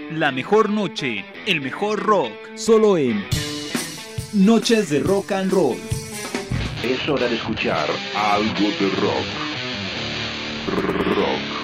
La mejor noche, el mejor rock. Solo en Noches de Rock and Roll. Es hora de escuchar algo de rock. Rock.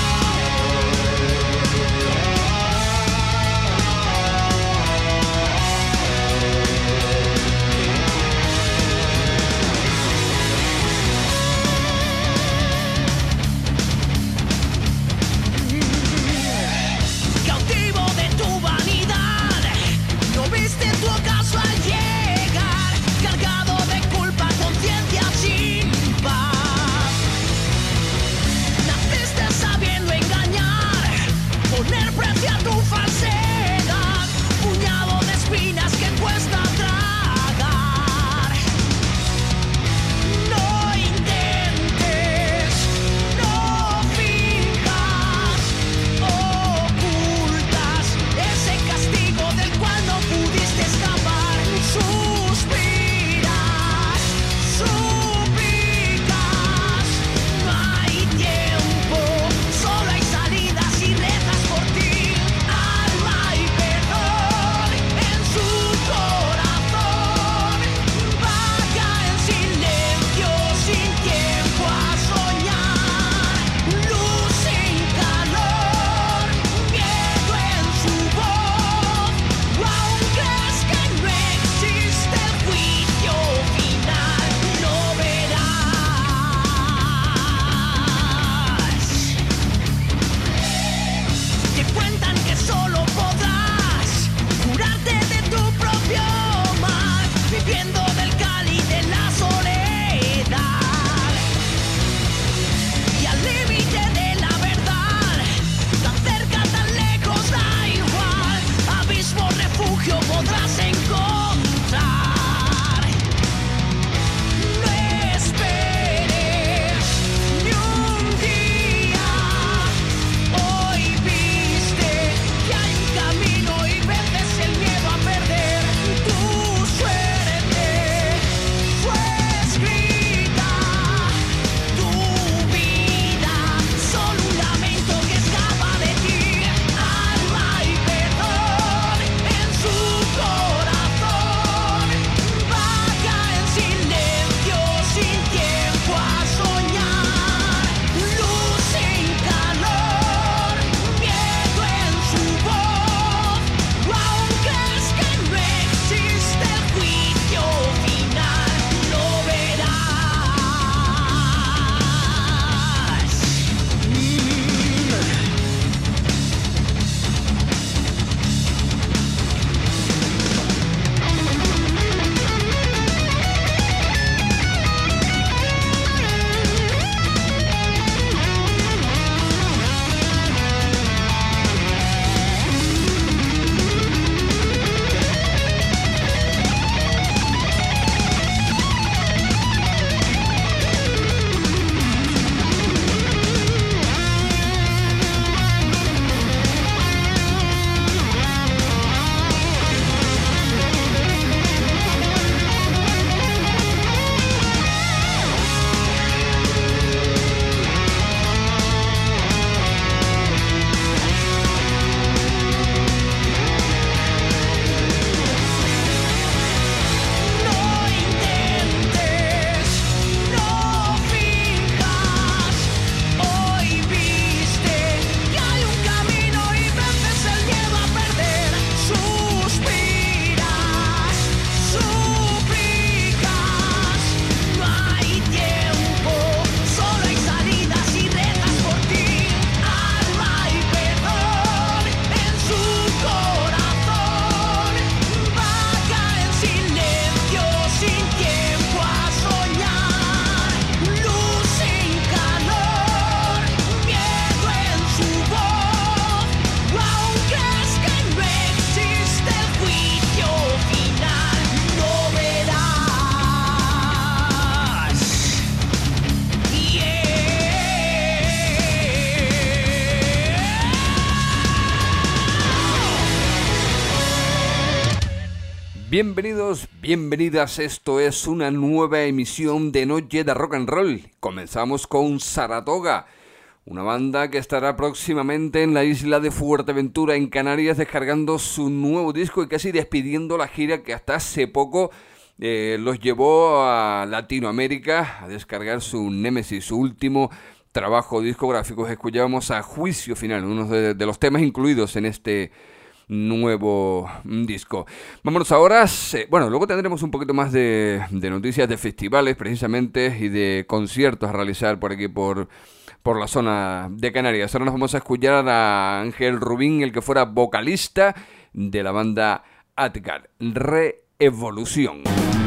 Bienvenidos, bienvenidas, esto es una nueva emisión de Noche de Rock and Roll. Comenzamos con Saratoga, Una banda que estará próximamente en la isla de Fuerteventura, en Canarias, descargando su nuevo disco y casi despidiendo la gira que hasta hace poco los llevó a Latinoamérica a descargar su Némesis, su último trabajo discográfico. Escuchábamos a Juicio Final, uno de los temas incluidos en este nuevo disco. Vámonos ahora, luego tendremos un poquito más de noticias de festivales precisamente y de conciertos a realizar por aquí por la zona de Canarias. Ahora nos vamos a escuchar a Ángel Rubín, el que fuera vocalista de la banda Atgar, Reevolución.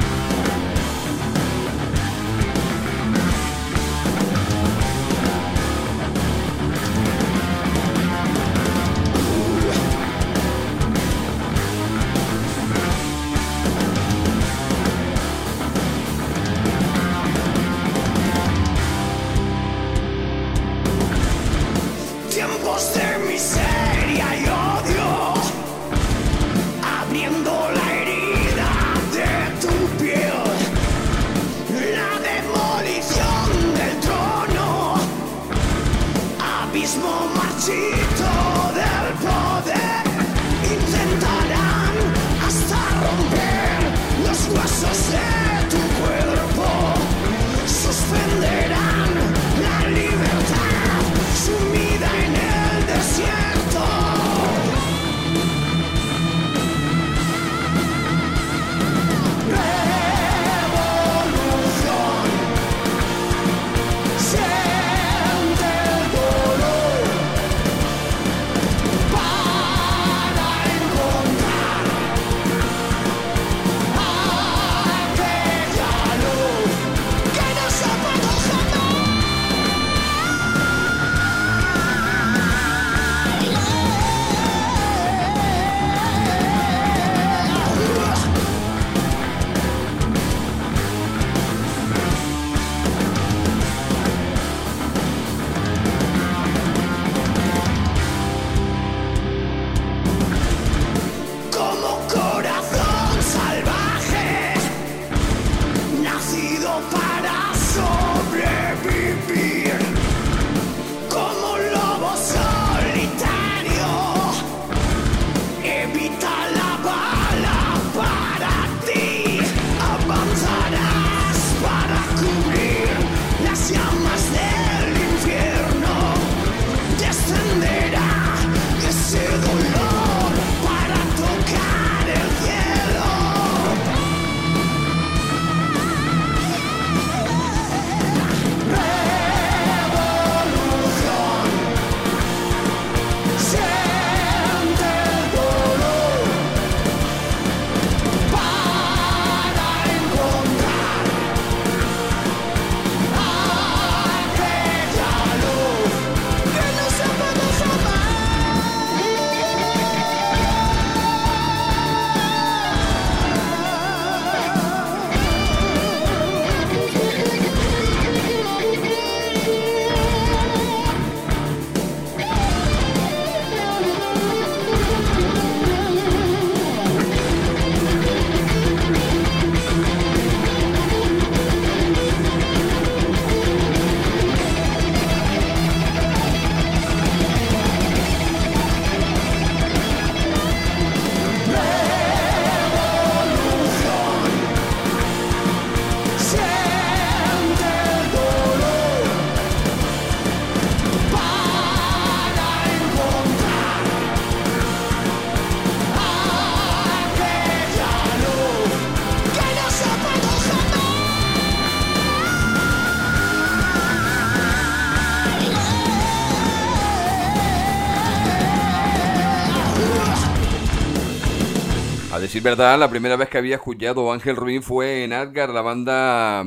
A decir verdad, la primera vez que había escuchado a Ángel Rubín fue en Atgar, la banda,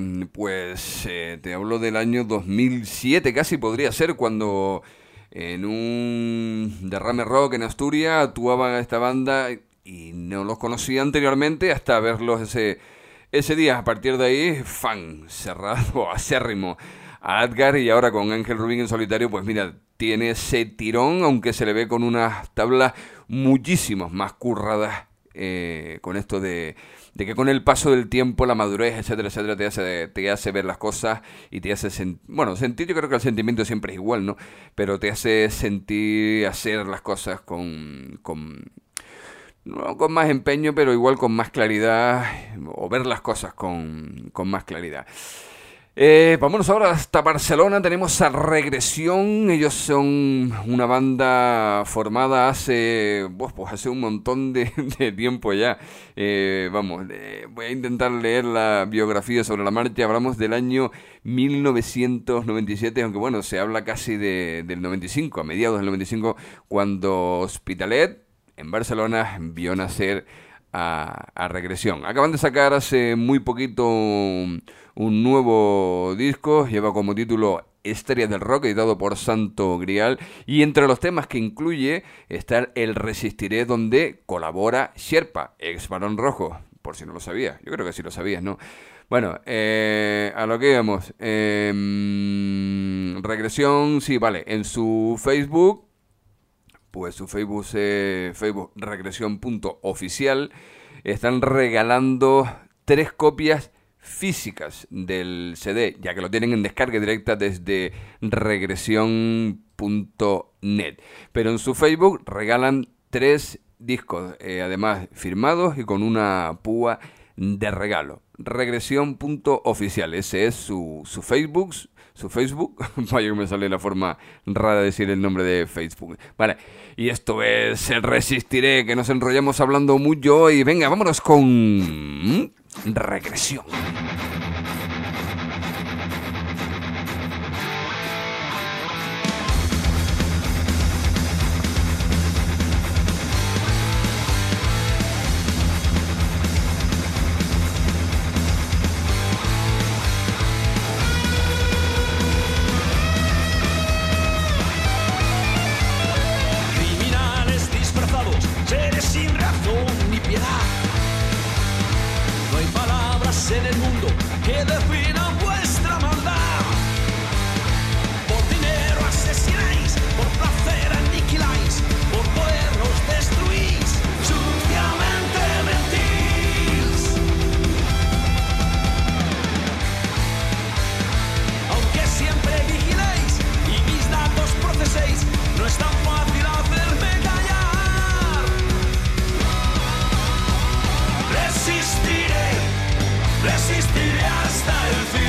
te hablo del año 2007, casi podría ser, cuando en un derrame rock en Asturias actuaba esta banda y no los conocía anteriormente hasta verlos ese día. A partir de ahí, fan cerrado, acérrimo a Atgar, y ahora con Ángel Rubín en solitario, pues mira, tiene ese tirón, aunque se le ve con unas tablas muchísimas más curradas con esto de que con el paso del tiempo, la madurez, etcétera, etcétera, te hace ver las cosas y te hace sentir, yo creo que el sentimiento siempre es igual, ¿no? Pero te hace sentir, hacer las cosas no con más empeño, pero igual con más claridad, o ver las cosas con más claridad. Vámonos ahora hasta Barcelona. Tenemos a Regresión. Ellos son una banda formada hace un montón de tiempo ya. Voy a intentar leer la biografía sobre la marcha. Hablamos del año 1997, aunque bueno, se habla casi del 95, a mediados del 95, cuando Hospitalet en Barcelona vio nacer a Regresión. Acaban de sacar hace muy poquito un nuevo disco, lleva como título Estrellas del Rock, editado por Santo Grial, y entre los temas que incluye está el Resistiré, donde colabora Sherpa, ex Barón Rojo, por si no lo sabías. Yo creo que sí lo sabías, ¿no? Bueno, a lo que íbamos. Regresión, sí, vale, en su Facebook, pues su Facebook es regresión.oficial, están regalando 3 copias físicas del CD, ya que lo tienen en descarga directa desde regresión.net. Pero en su Facebook regalan 3 discos, además firmados y con una púa de regalo. Regresión.oficial, ese es su Facebook. Vaya que me sale la forma rara de decir el nombre de Facebook. Vale, y esto es el Resistiré, que nos enrollamos hablando mucho y venga, vámonos con Regresión. En el mundo que definan vuestra maldad. Por dinero asesináis, por placer aniquiláis, por poder nos destruís, suciamente mentís. Aunque siempre vigiléis y mis datos proceséis, no es tan fácil hacerme callar. Resistiré hasta el fin.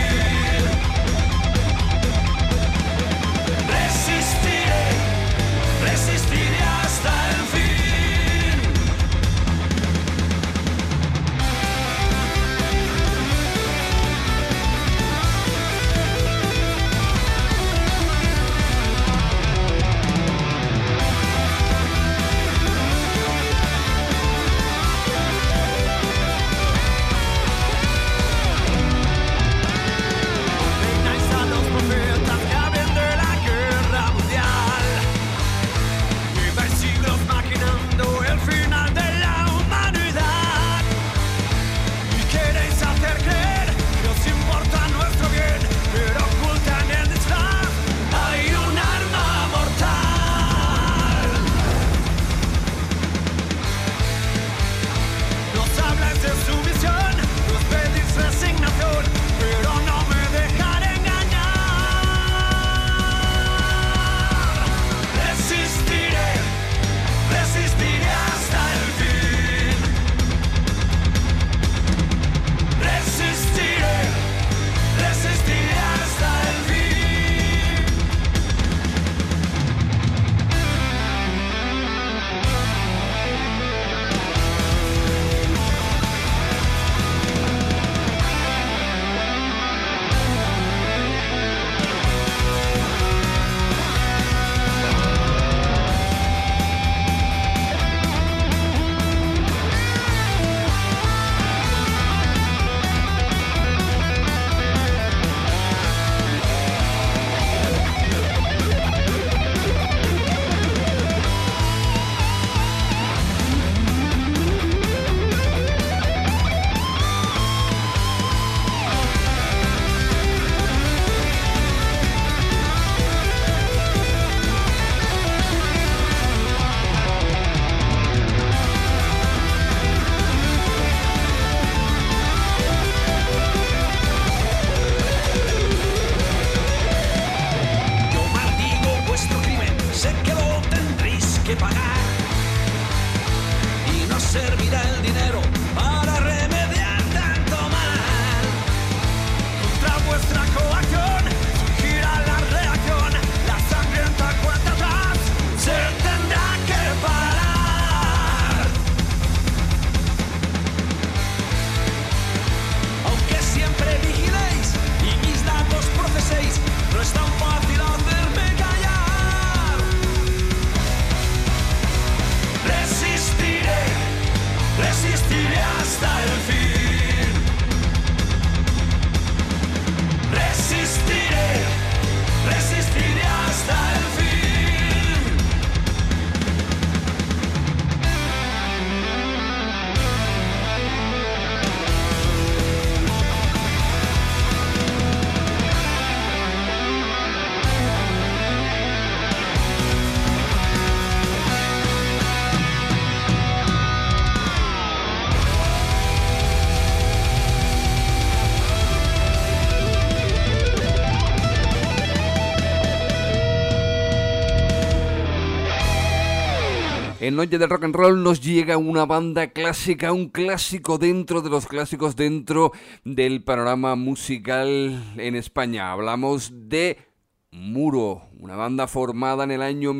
En Noche de Rock and Roll nos llega una banda clásica, un clásico dentro de los clásicos, dentro del panorama musical en España. Hablamos de Muro, una banda formada en el año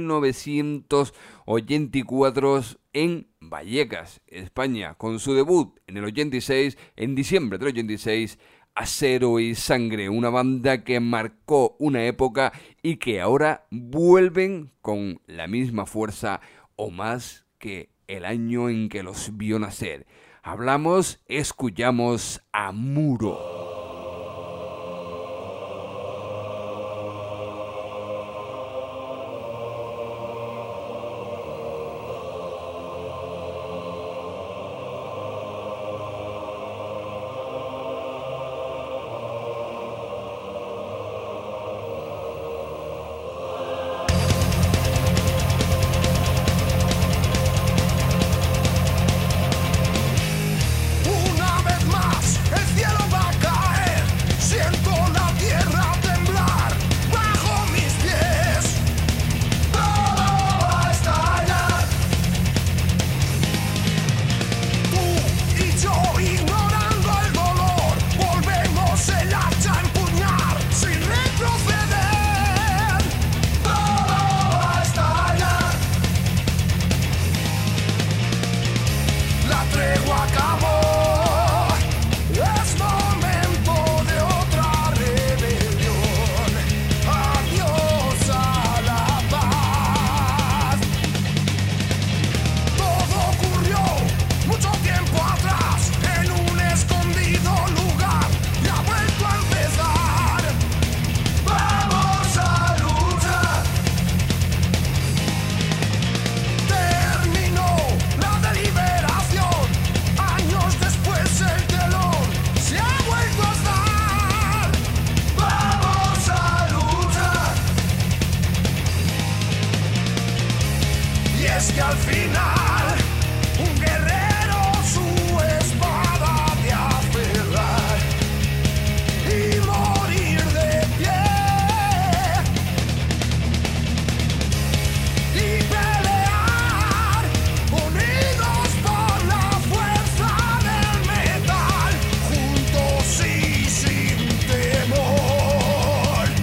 1984 en Vallecas, España, con su debut en el 86, en diciembre del 86, Acero y Sangre, una banda que marcó una época y que ahora vuelven con la misma fuerza o más que el año en que los vio nacer. Escuchamos a Muro. Una vez más, el cielo va a caer. Siento la tierra temblar bajo mis pies. Todo va a estallar. Tú y yo ignorando el dolor, volvemos el hacha a empuñar sin retroceder. Todo va a estallar. La tregua acabó. Es momento de otra rebelión. Adiós a la paz. Todo ocurrió mucho tiempo atrás en un escondido lugar y ha vuelto a empezar. Vamos a luchar. Terminó la deliberación. Años después el telón se ha vuelto a estar. Vamos a luchar. Y es que al final un guerrero su espada de aferrar y morir de pie y pelear unidos por la fuerza del metal, juntos y sin temor.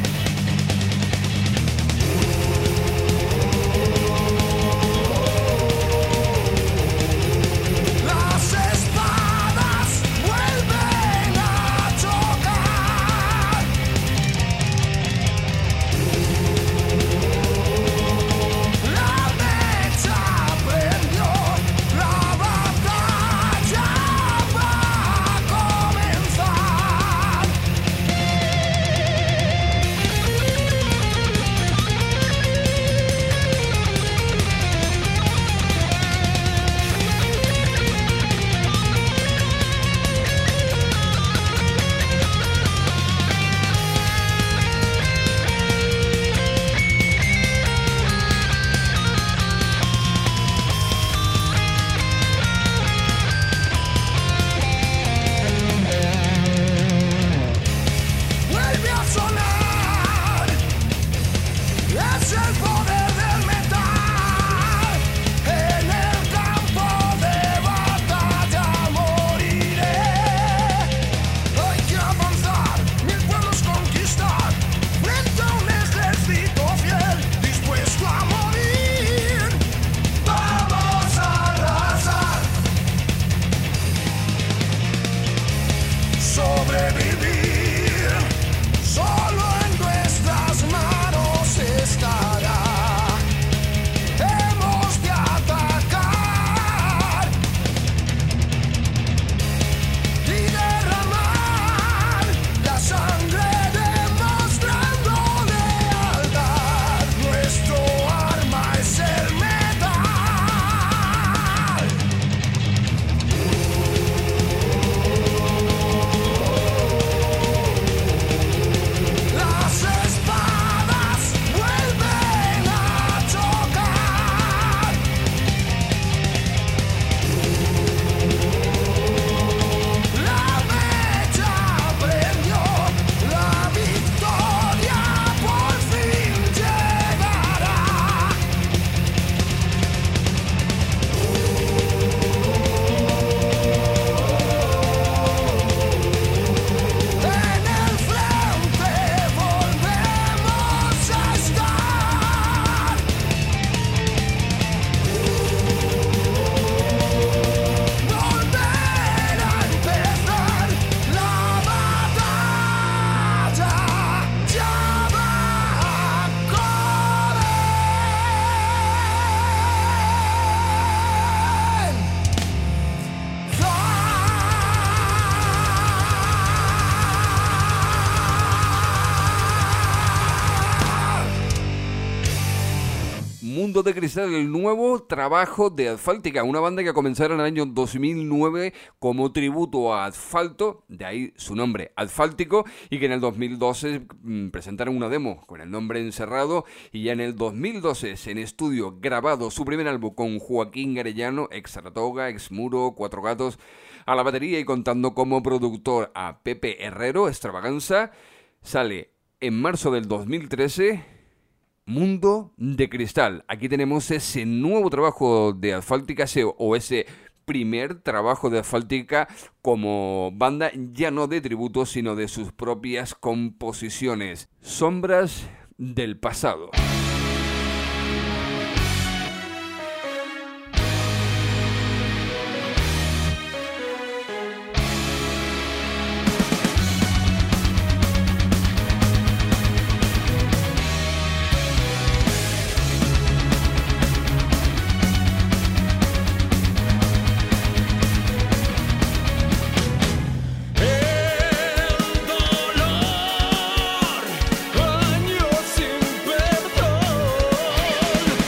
Mundo de Cristal, el nuevo trabajo de Asfáltica, una banda que comenzaron en el año 2009 como tributo a Asfalto, de ahí su nombre, Asfáltico, y que en el 2012 presentaron una demo con el nombre Encerrado, y ya en el 2012 en estudio grabado su primer álbum con Joaquín Arellano, ex Saratoga, ex Muro, Cuatro Gatos, a la batería, y contando como productor a Pepe Herrero, Extravaganza. Sale en marzo del 2013 Mundo de Cristal. Aquí tenemos ese nuevo trabajo de Asfáltica, ese primer trabajo de Asfáltica como banda, ya no de tributo, sino de sus propias composiciones. Sombras del pasado. Años sin perdón.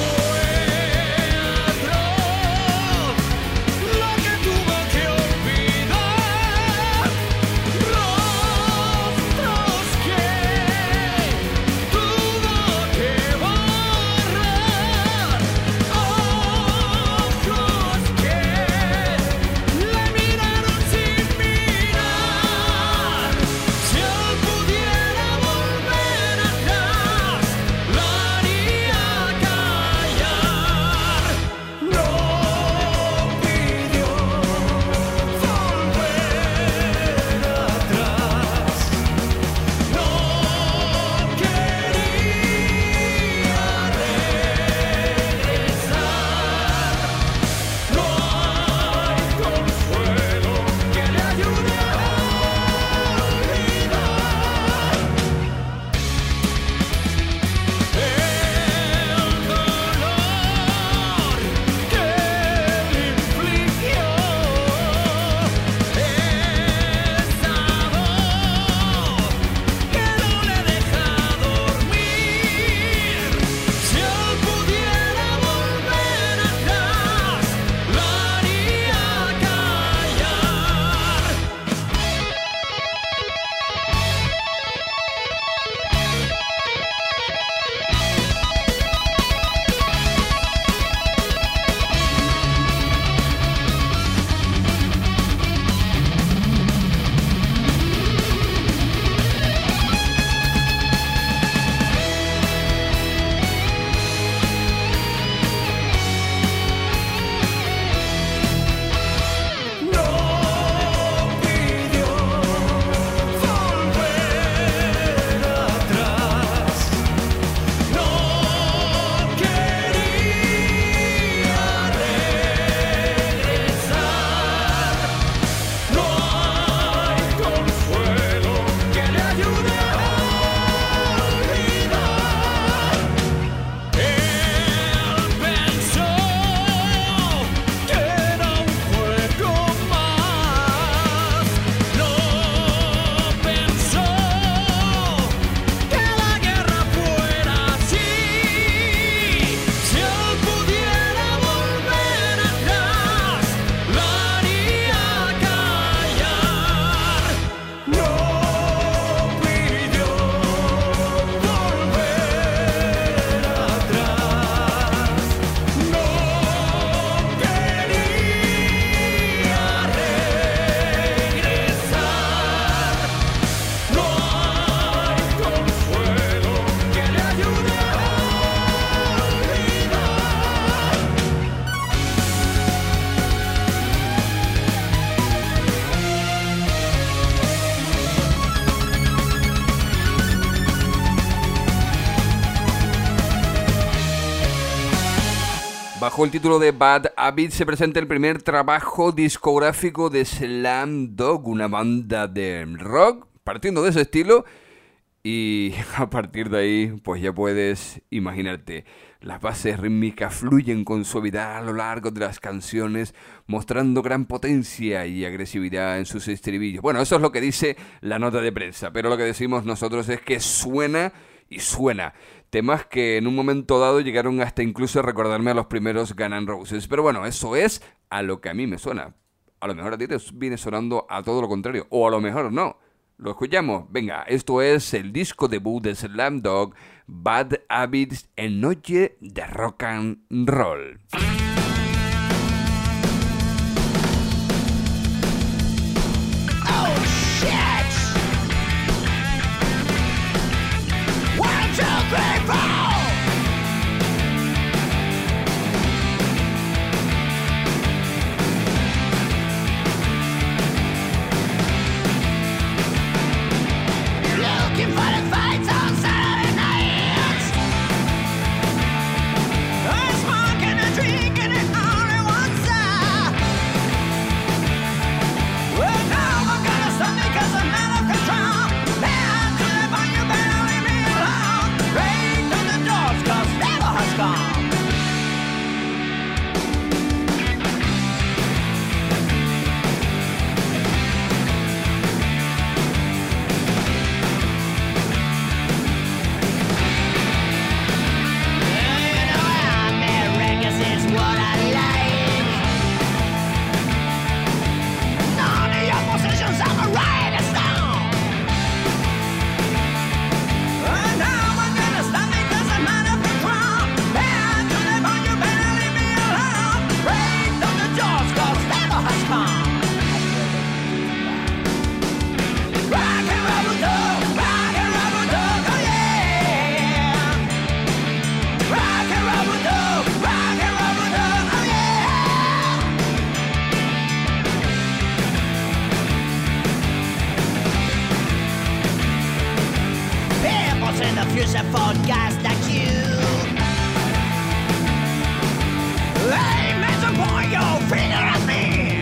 Bajo el título de Bad Habit se presenta el primer trabajo discográfico de Slam Dog, una banda de rock partiendo de ese estilo, y a partir de ahí pues ya puedes imaginarte. Las bases rítmicas fluyen con suavidad a lo largo de las canciones, mostrando gran potencia y agresividad en sus estribillos. Bueno, eso es lo que dice la nota de prensa, pero lo que decimos nosotros es que suena y suena. Temas que en un momento dado llegaron hasta incluso a recordarme a los primeros Guns N' Roses. Pero bueno, eso es a lo que a mí me suena. A lo mejor a ti te viene sonando a todo lo contrario, o a lo mejor no. ¿Lo escuchamos? Venga, esto es el disco debut de Slamdog, Bad Habits en Noche de Rock and Roll. Oh shit! 1, 2, 3, 4! Looking for the fights on Saturday nights. I'm smoking and drinking and only one side. Well, now I'm gonna stop because I'm out of control. Man, to live on you better leave me alone. Break through the doors 'cause never has gone. Future for guys like you. Hey, man, to point your finger at me.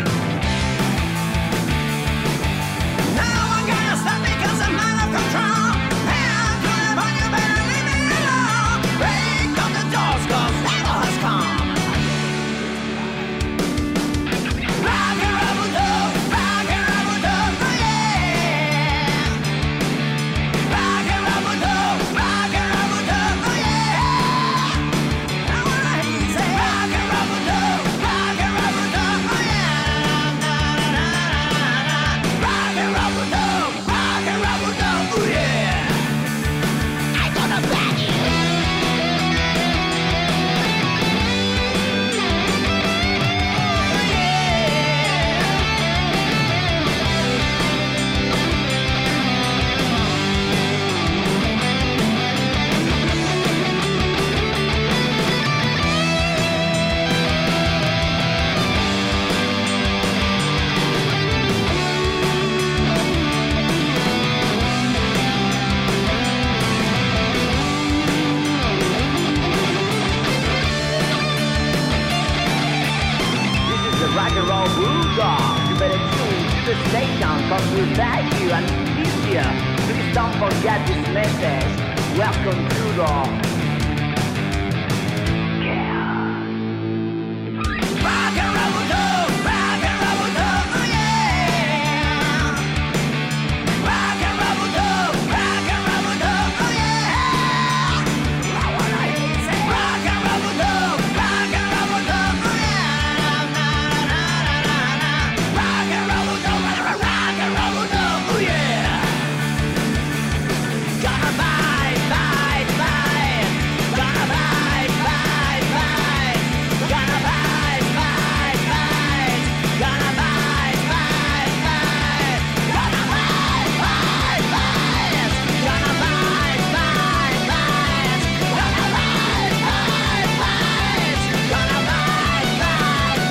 Now I'm gonna stop because I'm out of control. And to live on you better leave me alone. Break down the doors 'cause never has come. Rock and roll, rock and roll, oh yeah. Rock and roll, rock and roll, oh yeah. I wanna hear you say rock and roll, rock and roll, oh yeah. Rock and roll, oh yeah. I'm gonna bang you. This is the rock and roll bulldog. You better tune to the station, 'cause we'll bag you and teach you. Please don't forget this message. Welcome to the rock and roll, rock and roll, oh yeah. Rock and roll, rock and roll, oh yeah. I wanna hear you say rock and roll, rock and roll, oh yeah. Rock and roll, oh yeah. Gonna bite, bite, bite. Gonna bite, bite, bite. Gonna bite, bite, bite. Gonna bite, bite, bite. Gonna bite, bite, bite. Gonna bite, bite, bite. Gonna bite, bite, bite. Gonna bite, bite,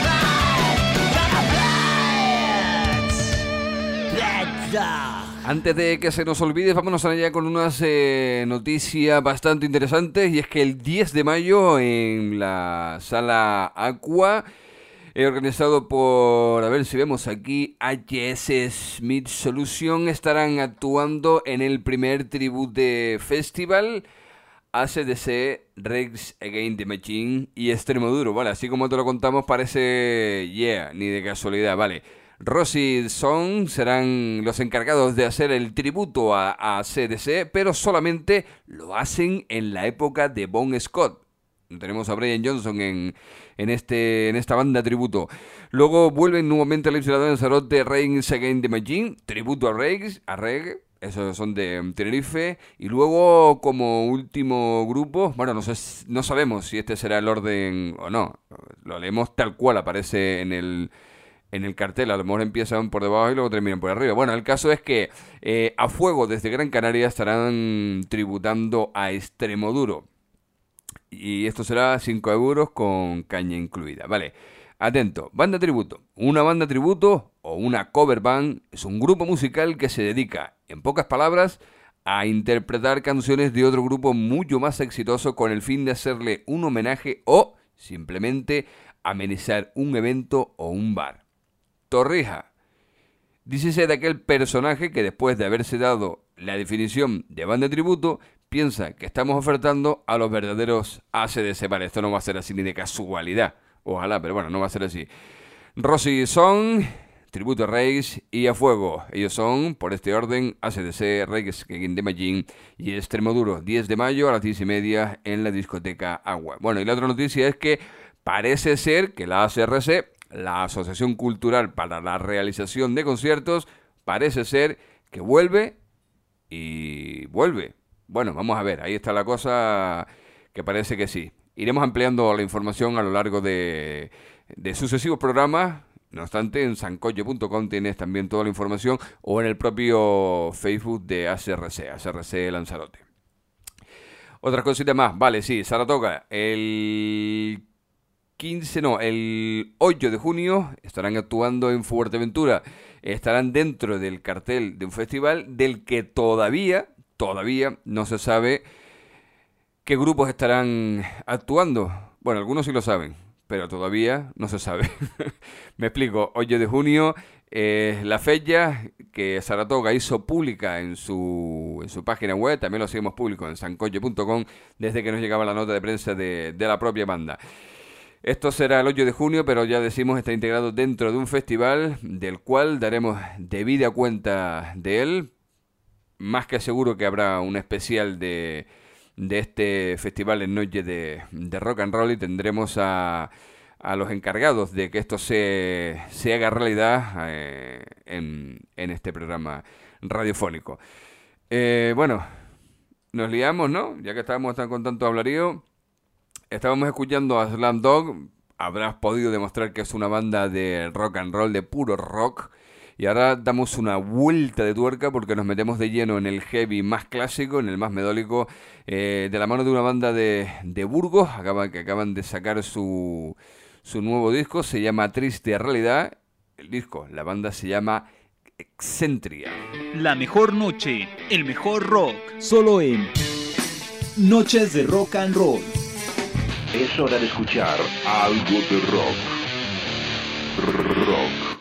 bite. Gonna bite. Antes de que se nos olvide, vámonos allá con unas noticias bastante interesantes. Y es que el 10 de mayo en la Sala Aqua, organizado por, a ver si vemos aquí, HS Smith Solution, estarán actuando en el primer Tribute Festival AC/DC, Rage Against the Machine y Extremoduro, ¿vale? Así como te lo contamos, parece, ni de casualidad, ¿vale? Rosy Song serán los encargados de hacer el tributo a AC/DC, pero solamente lo hacen en la época de Bon Scott. Tenemos a Brian Johnson en esta banda tributo. Luego vuelven nuevamente a la isla de Lanzarote, Rage Against the Machine, tributo a Rage, esos son de Tenerife. Y luego, como último grupo, bueno, no sabemos si este será el orden o no. Lo leemos tal cual aparece en el cartel. A lo mejor empiezan por debajo y luego terminan por arriba. Bueno, el caso es que A Fuego desde Gran Canaria estarán tributando a Extremoduro. Y esto será 5 euros con caña incluida. Vale, atento. Banda tributo. Una banda tributo o una cover band es un grupo musical que se dedica, en pocas palabras, a interpretar canciones de otro grupo mucho más exitoso con el fin de hacerle un homenaje o simplemente amenizar un evento o un bar. Torrija. Dícese de aquel personaje que después de haberse dado la definición de banda tributo piensa que estamos ofertando a los verdaderos AC/DC. Vale, esto no va a ser así ni de casualidad. Ojalá, pero bueno, no va a ser así. Rosy Song, tributo a Rage y A Fuego. Ellos son, por este orden, AC/DC, Rage Against the Machine y Extremoduro. 10 de mayo a las 10:30 en la discoteca Agua. Bueno, y la otra noticia es que parece ser que la ACRC, la Asociación Cultural para la Realización de Conciertos, parece ser que vuelve y vuelve. Bueno, vamos a ver, ahí está la cosa, que parece que sí. Iremos ampliando la información a lo largo de sucesivos programas. No obstante, en sancocho.com tienes también toda la información o en el propio Facebook de ACRC Lanzarote. Otra cosita más, vale, sí, Saratoga, el 8 de junio estarán actuando en Fuerteventura. Estarán dentro del cartel de un festival del que todavía no se sabe qué grupos estarán actuando. Bueno, algunos sí lo saben, pero todavía no se sabe. Me explico, 8 de junio es la fecha que Saratoga hizo pública en su página web. También lo hacemos público en sancocho.com desde que nos llegaba la nota de prensa de la propia banda. Esto será el 8 de junio, pero ya decimos está integrado dentro de un festival del cual daremos debida cuenta de él. Más que seguro que habrá un especial de este festival en Noche de Rock and Roll y tendremos a los encargados de que esto se haga realidad en este programa radiofónico. Bueno, nos liamos, ¿no? Ya que estábamos con tanto hablarío. Estábamos escuchando a Slam Dog. Habrás podido demostrar que es una banda de rock and roll, de puro rock. Y ahora damos una vuelta de tuerca porque nos metemos de lleno en el heavy más clásico, en el más melódico, de la mano de una banda de Burgos, que acaban de sacar su nuevo disco. Se llama Triste Realidad. La banda se llama Excentria. La mejor noche, el mejor rock. Solo en Noches de Rock and Roll. Es hora de escuchar algo de rock. Rock.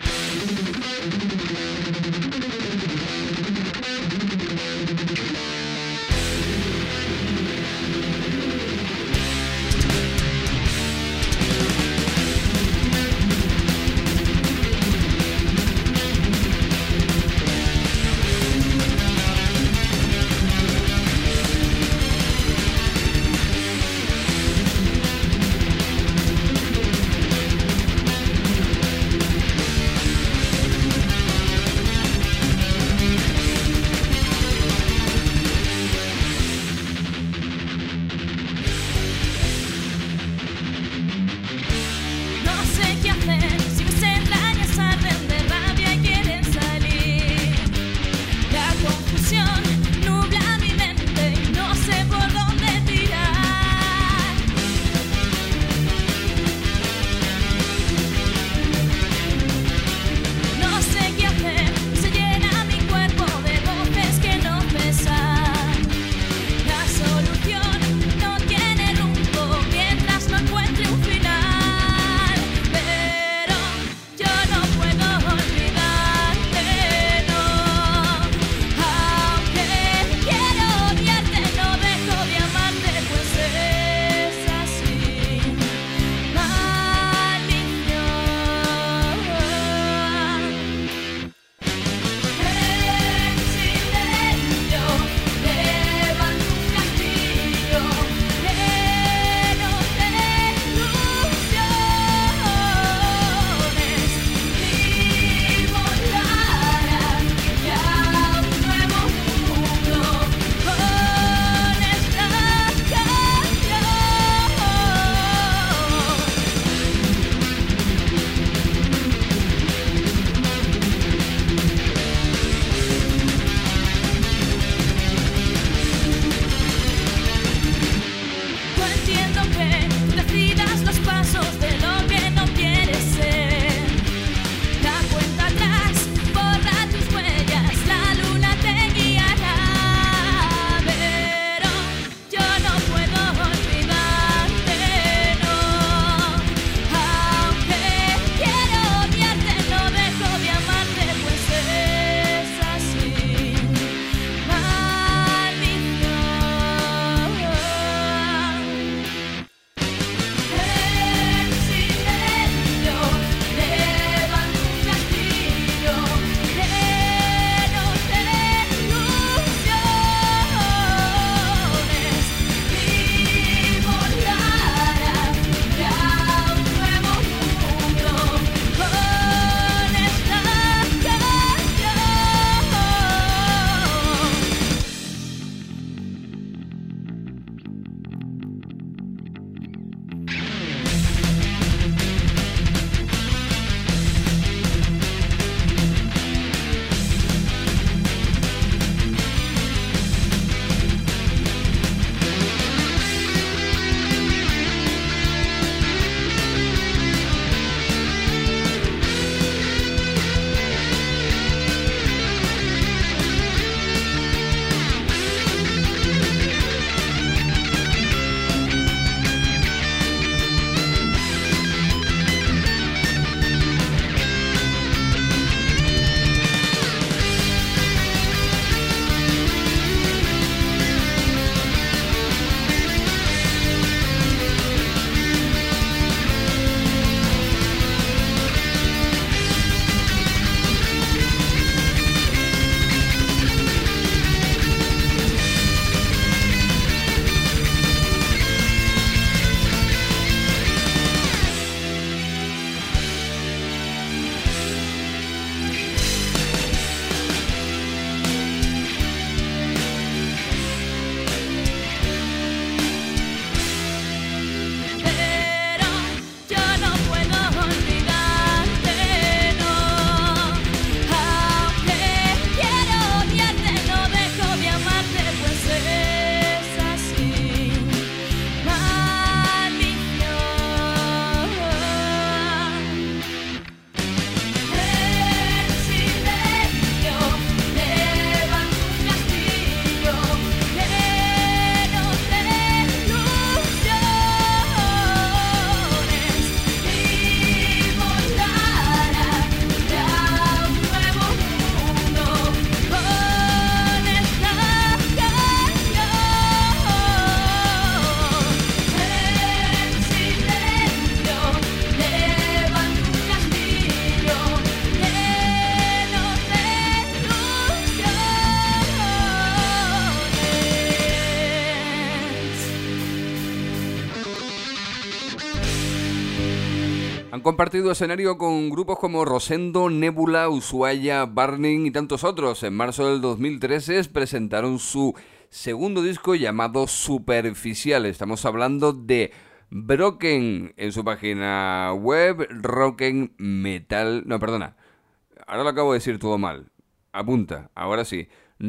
Han compartido escenario con grupos como Rosendo, Nebula, Ushuaia, Burning y tantos otros. En marzo del 2013 presentaron su segundo disco llamado Superficial. Estamos hablando de Broken en su página web, Rocken Metal... No, perdona, ahora lo acabo de decir todo mal. Apunta, ahora sí.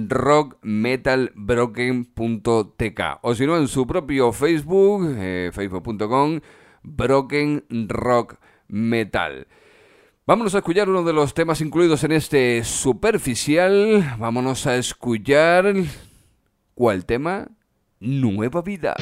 rockmetalbroken.tk o si no en su propio Facebook, facebook.com Broken Rock Metal. Vámonos a escuchar uno de los temas incluidos en este Superficial. Vámonos a escuchar... ¿Cuál tema? Nueva Vida.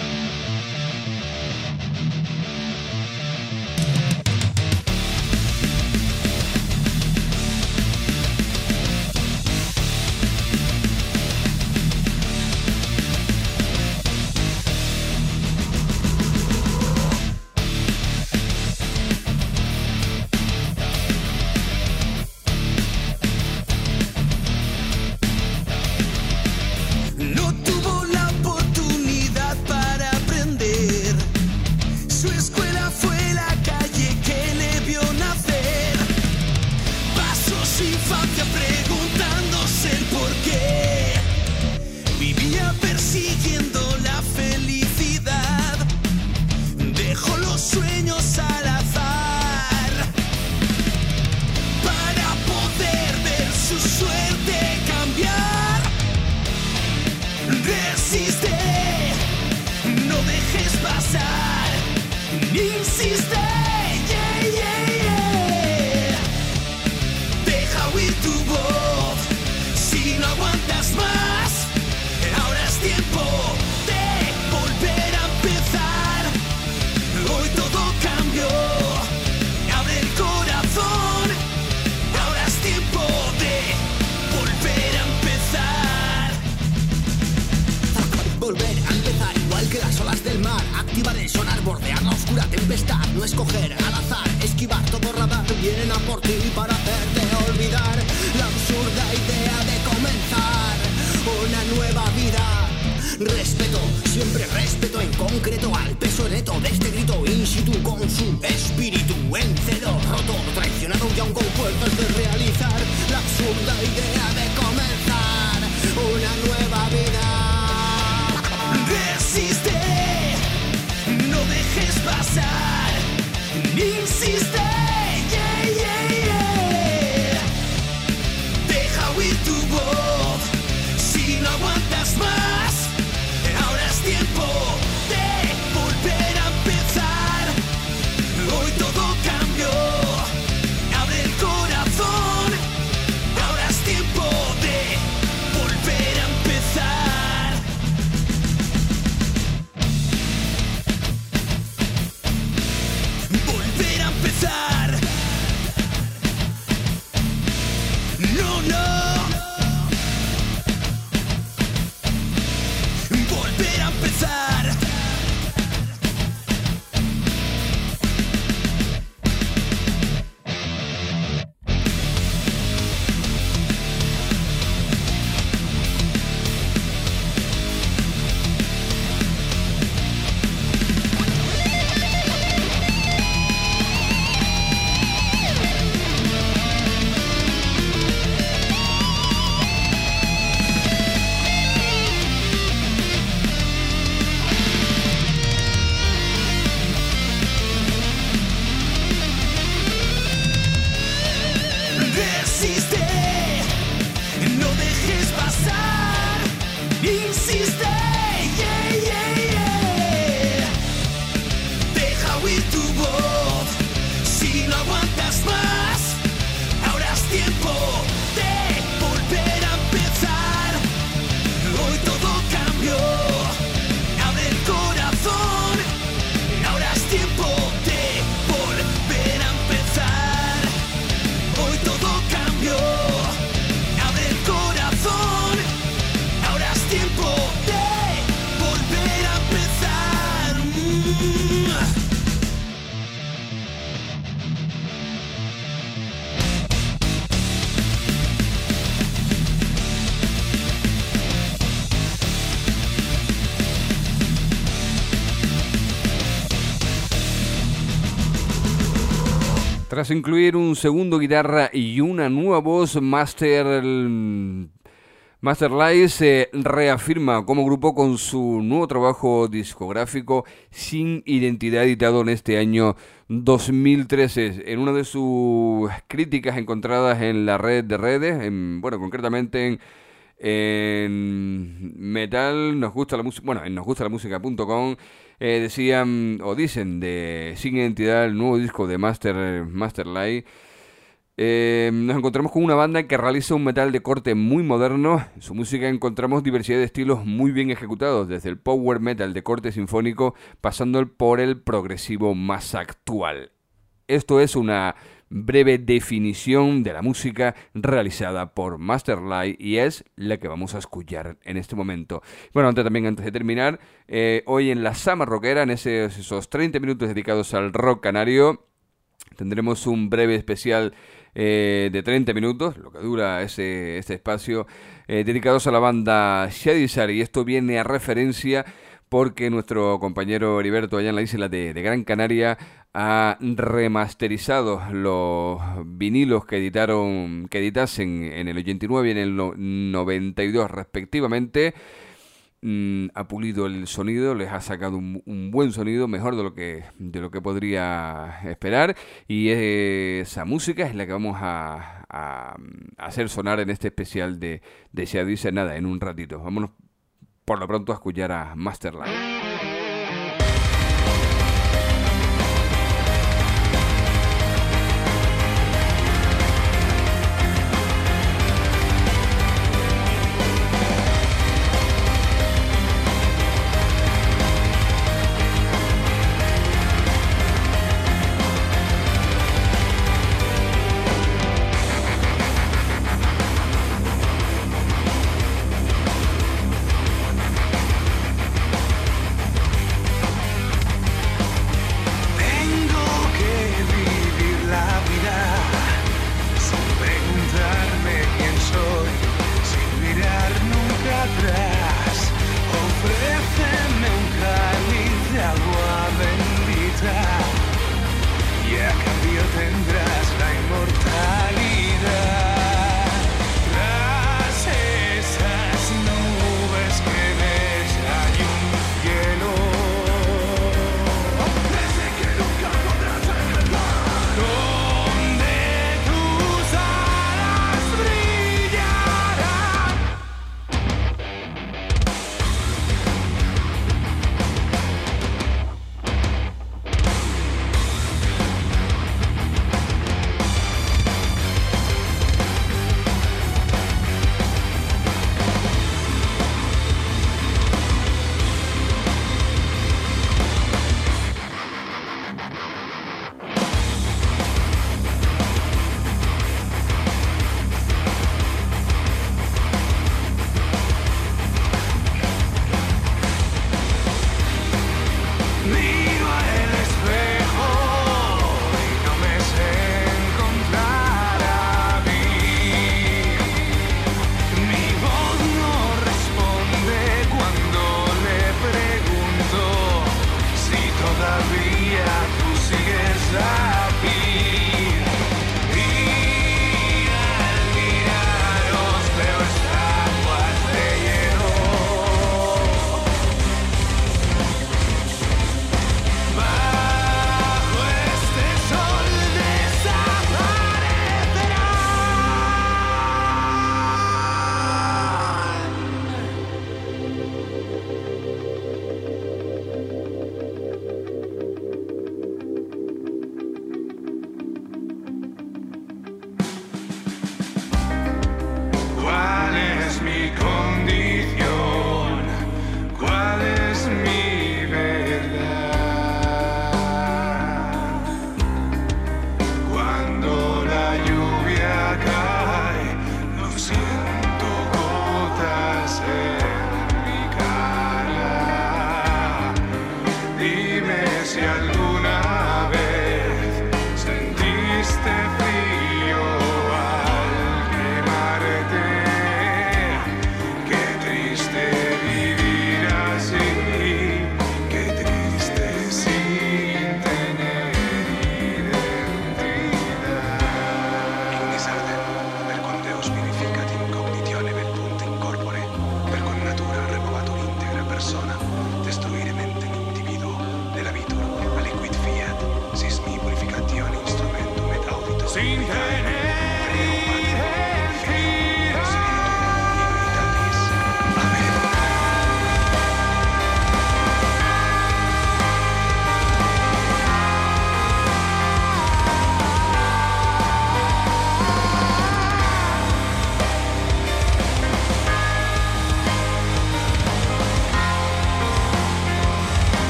No tuvo la oportunidad para aprender. Su escuela fue la calle que le vio nacer. Pasó su infancia preguntándose el por qué. Vivía persiguiendo la felicidad. Dejó los sueños al azar para poder ver su suerte cambiar. Resiste, no dejes pasar, insiste, yeah, yeah, yeah. Deja oír tu voz, si no aguantas más, ahora es tiempo de volver a empezar. Hoy todo cambió, abre el corazón, ahora es tiempo de volver a empezar. Volver a empezar igual que las olas del mar. Activar el sonar, bordear la oscura tempestad. No escoger al azar, esquivar todo radar. Vienen a por ti para hacerte olvidar la absurda idea de comenzar una nueva vida. Respeto, siempre respeto en concreto al peso neto de este grito in situ con su espíritu en cero roto, traicionado y aún con fuerzas de realizar la absurda idea de comenzar una nueva vida. Resiste, no dejes pasar, insiste, yeah, yeah, yeah. Deja oír tu voz, si no aguantas más, ahora es tiempo de volver a empezar. Hoy todo cambió, abre el corazón, ahora es tiempo Tras incluir un segundo guitarra y una nueva voz, Master Live se reafirma como grupo con su nuevo trabajo discográfico Sin Identidad, editado en este año 2013. En una de sus críticas encontradas en la red de redes, concretamente en Metal, nos gusta la música, en nosgustalamusica.com, dicen de Sin Identidad, el nuevo disco de Master Live. Nos encontramos con una banda que realiza un metal de corte muy moderno. En su música encontramos diversidad de estilos muy bien ejecutados, desde el power metal de corte sinfónico pasando por el progresivo más actual. Esto es una breve definición de la música realizada por Master Live y es la que vamos a escuchar en este momento. Bueno, antes de terminar, hoy en la Sama Rockera, en esos 30 minutos dedicados al rock canario, tendremos un breve especial de 30 minutos, lo que dura este espacio, dedicados a la banda Shadysar, y esto viene a referencia porque nuestro compañero Heriberto allá en la isla de Gran Canaria ha remasterizado los vinilos que editasen en el 89 y en el 92 respectivamente. Ha pulido el sonido, les ha sacado un buen sonido, mejor de lo que podría esperar, y esa música es la que vamos a hacer sonar en este especial de Shadysar. Nada, en un ratito. Vámonos por lo pronto a escuchar a Master Live.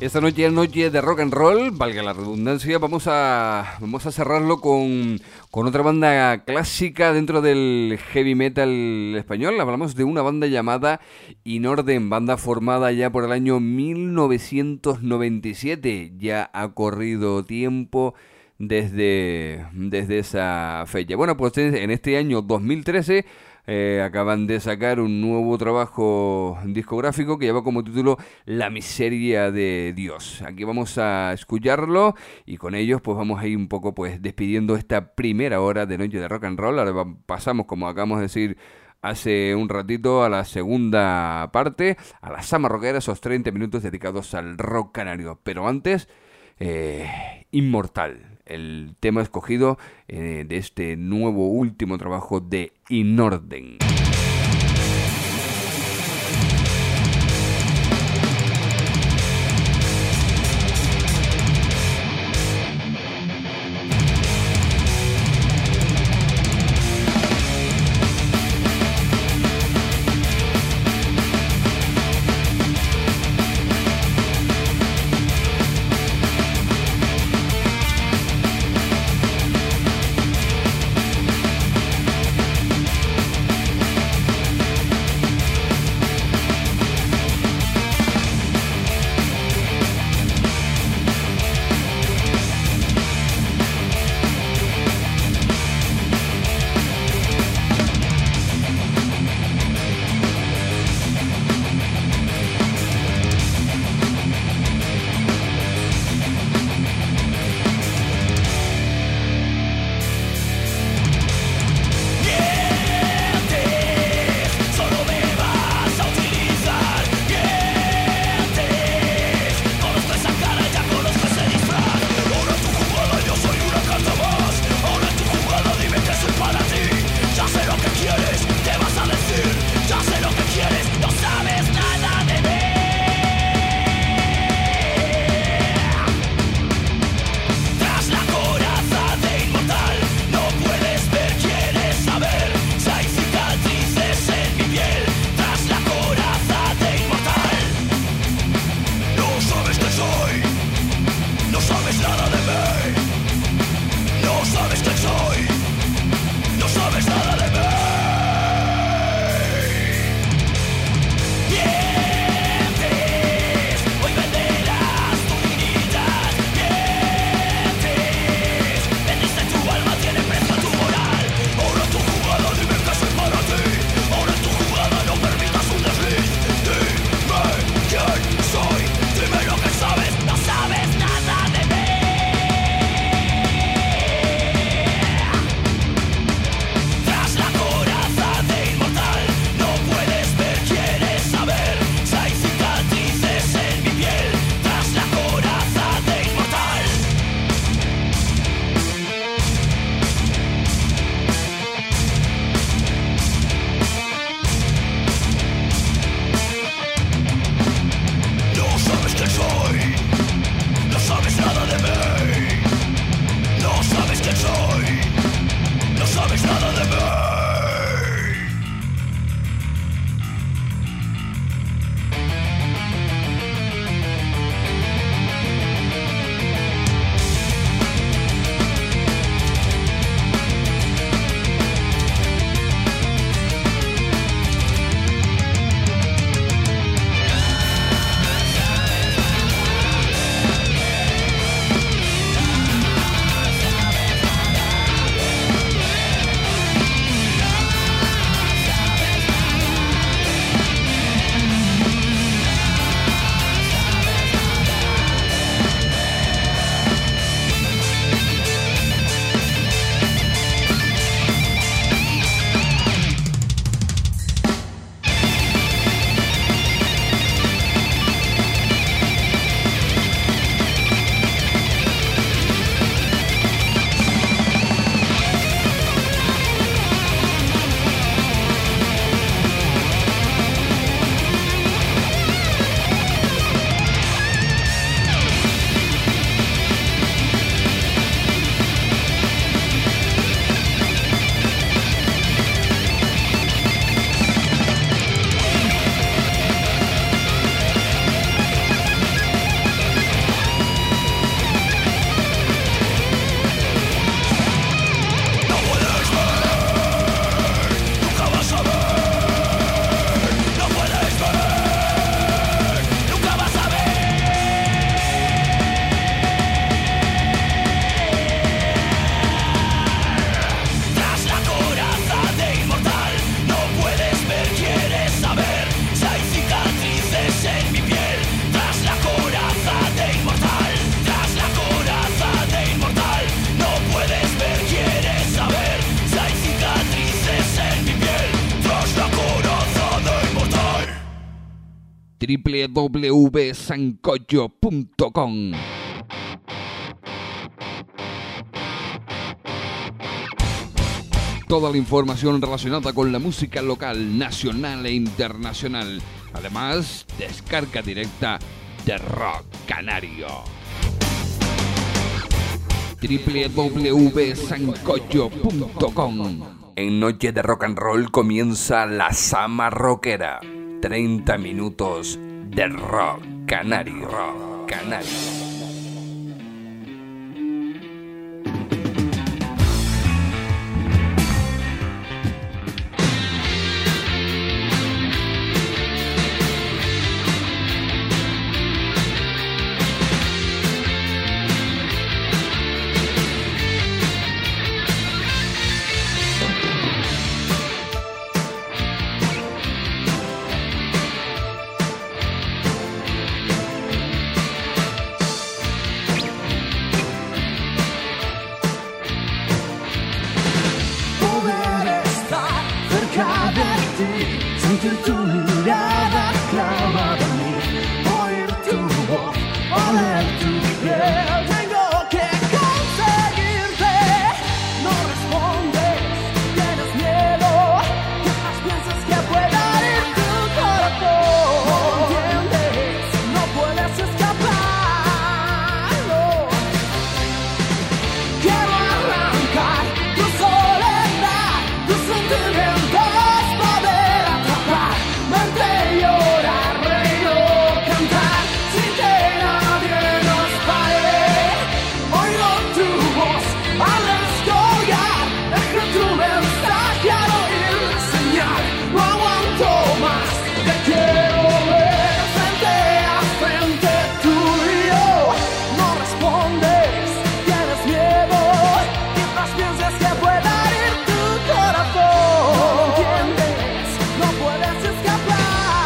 Esta noche es noche de rock and roll, valga la redundancia. Vamos a cerrarlo con otra banda clásica dentro del heavy metal español. Hablamos de una banda llamada In Orden, banda formada ya por el año 1997. Ya ha corrido tiempo desde esa fecha. Bueno, pues en este año 2013 acaban de sacar un nuevo trabajo discográfico que lleva como título La miseria de Dios. Aquí vamos a escucharlo y con ellos pues vamos a ir un poco pues despidiendo esta primera hora de Noche de Rock and Roll. Ahora pasamos, como acabamos de decir hace un ratito, a la segunda parte, a la Sama Rockera, esos 30 minutos dedicados al rock canario. Pero antes, Inmortal, el tema escogido de este nuevo último trabajo de In Orden. www.sancocho.com. Toda la información relacionada con la música local, nacional e internacional. Además, descarga directa de Rock Canario. www.sancocho.com. En Noche de Rock and Roll comienza la Sama Rockera. 30 minutos de Rock Canario. Rock Canario. Sentir tu mirada clavada en mí, oír tu voz, oler tu piel. Tengo que conseguirte, no respondes, tienes miedo. ¿Qué más piensas que pueda ir tu corazón? No entiendes, no puedes escapar, no. Quiero arrancar tu soledad, tus sentimientos. Llorar, reír o cantar sin que nadie nos pare. Oigo tu voz al descolgar, deja tu mensaje al oír señal. No aguanto más, te quiero ver frente a frente tú y yo. No respondes, tienes miedo, quizás piensas que pueda ir tu corazón. No entiendes, no puedes escapar.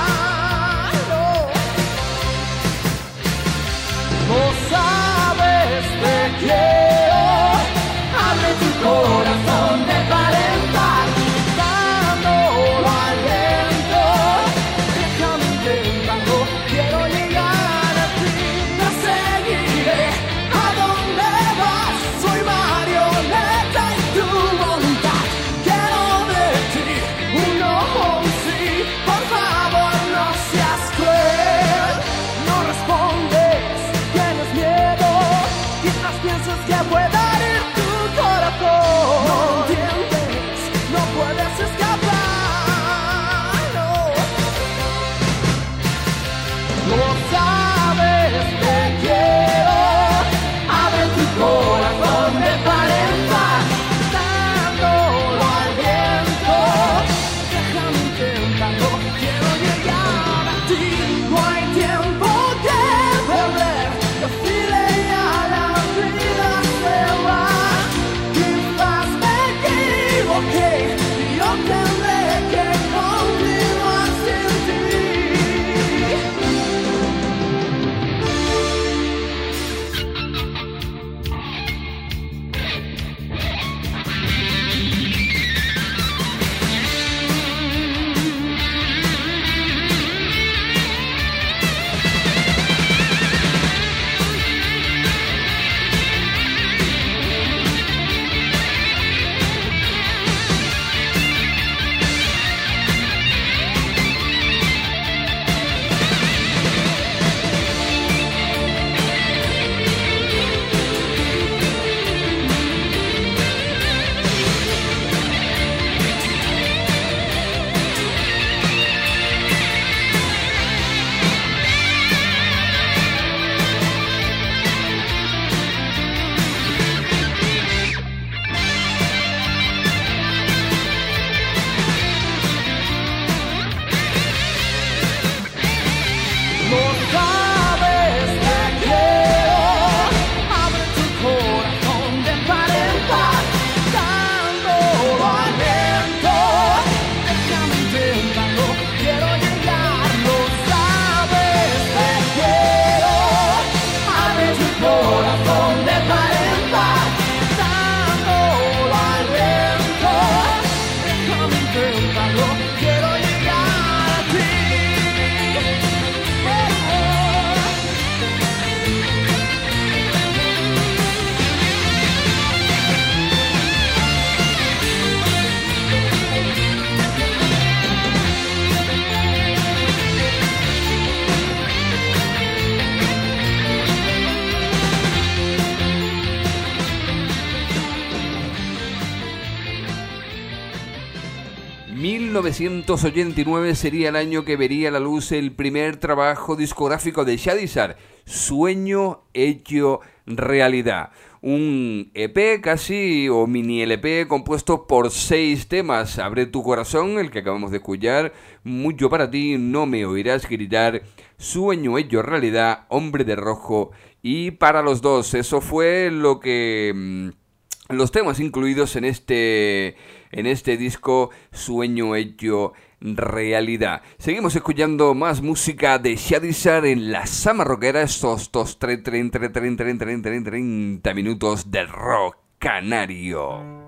No sabes, te quiero. Abre tu corazón de par en par, dándolo al viento. Déjame intentarlo, quiero llegar a ti. Te seguiré a donde vas. Soy marioneta en tu voluntad. Quiero de ti un no, un sí. Por favor, no seas cruel. No respondes, tienes miedo, quizás piensas que pueda ir tu corazón. No entiendes, no puedes escapar, no. Lo sabes, te quiero. Abre tu corazón de par en par, dándolo al viento. Déjame intentarlo, quiero llegar a ti. No hay tiempo que perder, decide ya la vida se va. Quizás me equivoqué y yo tendré que continuar sin ti. 1989 sería el año que vería a la luz el primer trabajo discográfico de Shadisar, Sueño hecho realidad. Un EP casi, o mini LP, compuesto por 6 temas. Abre tu corazón, el que acabamos de escuchar, Mucho para ti, No me oirás gritar, Sueño hecho realidad, Hombre de rojo y Para los dos. Eso fue lo que... los temas incluidos en este disco, Sueño hecho realidad. Seguimos escuchando más música de Shadisar en la Sama Rockera, estos 30 minutos de rock canario.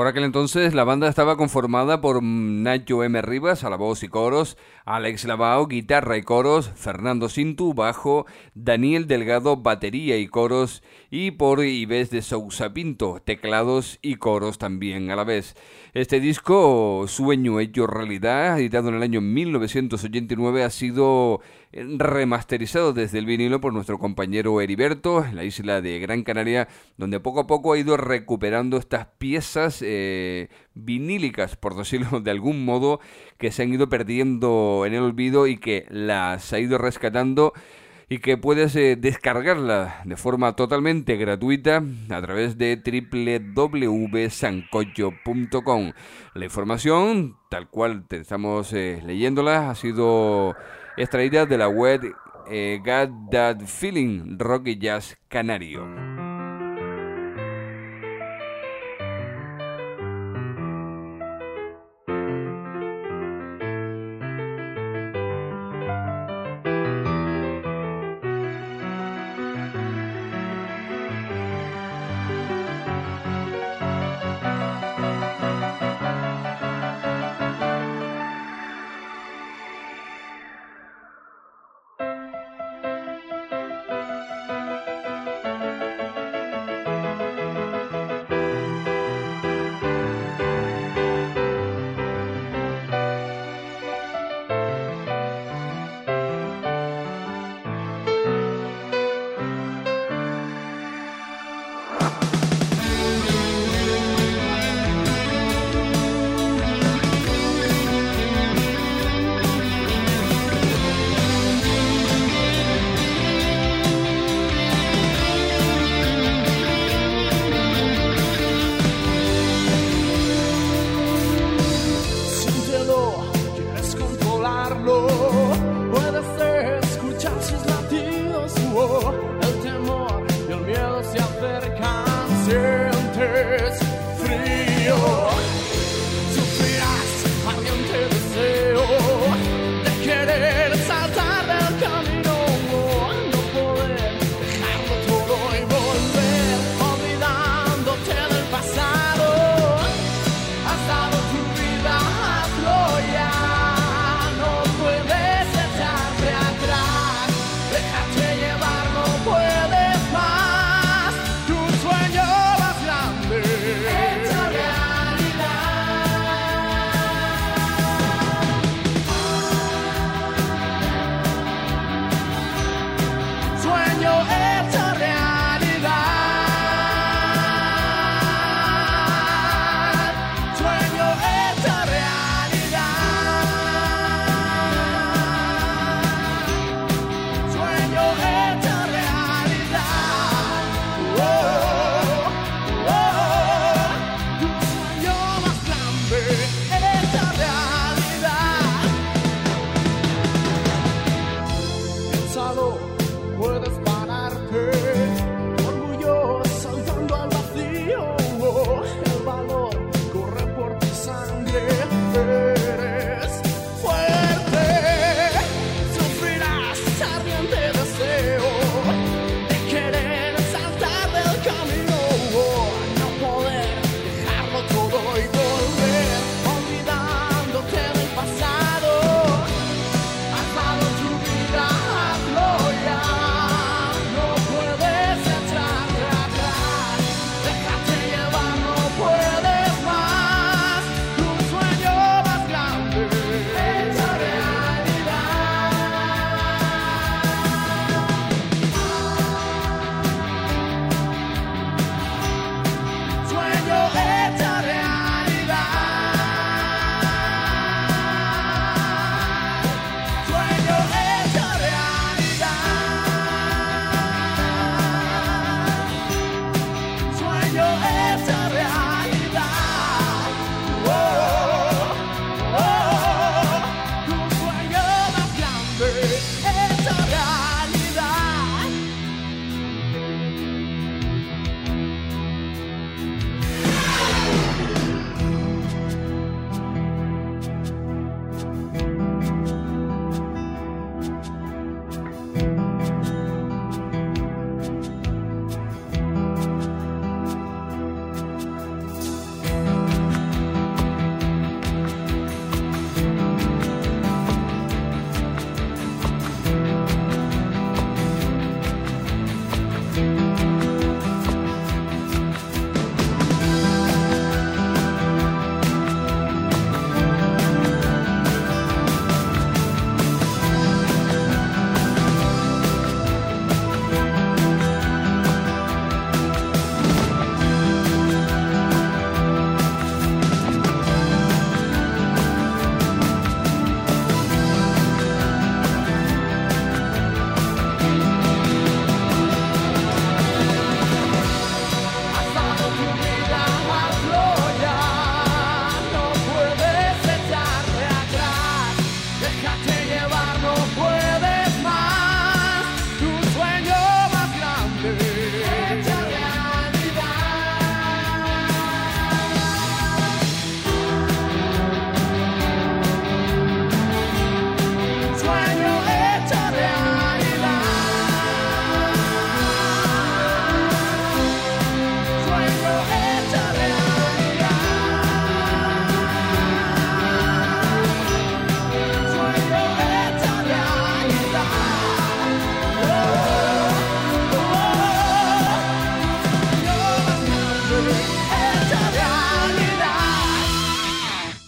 Por aquel entonces la banda estaba conformada por Nacho M. Rivas a la voz y coros, Alex Lavao, guitarra y coros, Fernando Cintu, bajo, Daniel Delgado, batería y coros, y por Ives de Sousa Pinto, teclados y coros también a la vez. Este disco, Sueño hecho realidad, editado en el año 1989, ha sido remasterizado desde el vinilo por nuestro compañero Heriberto en la isla de Gran Canaria, donde poco a poco ha ido recuperando estas piezas vinílicas, por decirlo de algún modo, que se han ido perdiendo en el olvido y que las ha ido rescatando, y que puedes descargarla de forma totalmente gratuita a través de www.sancocho.com. La información, tal cual te estamos leyéndola, ha sido extraída de la web Got That Feeling, Rock y Jazz Canario.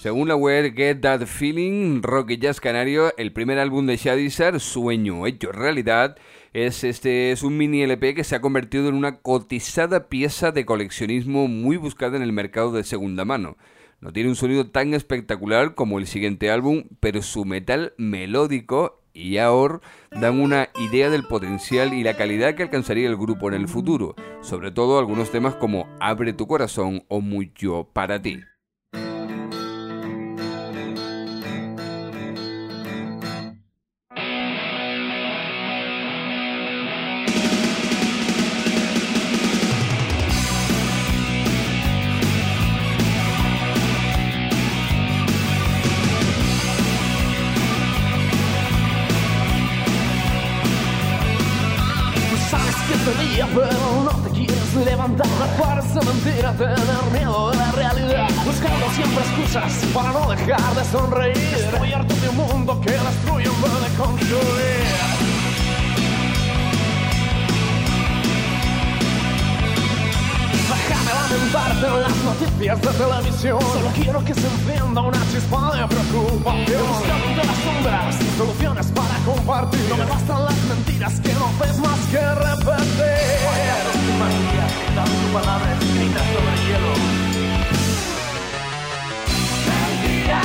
Según la web Get That Feeling, rock y jazz canario, el primer álbum de Shadisar, Sueño hecho realidad, es un mini LP que se ha convertido en una cotizada pieza de coleccionismo muy buscada en el mercado de segunda mano. No tiene un sonido tan espectacular como el siguiente álbum, pero su metal melódico y ahora dan una idea del potencial y la calidad que alcanzaría el grupo en el futuro, sobre todo algunos temas como Abre tu corazón o Mucho para ti. Pero no te quieres levantar, parece mentira tener miedo de la realidad. Buscando siempre excusas para no dejar de sonreír. Estoy harto de un mundo que destruye en vez de construir. Déjame lamentarte en las noticias de televisión. Solo quiero que se encienda una chispa de preocupación. Buscando entre las sombras soluciones para compartir. No me bastan las mentiras que no ves más que repetir. Guardaron tu magia, dan tu palabra escrita sobre hielo. Mentira.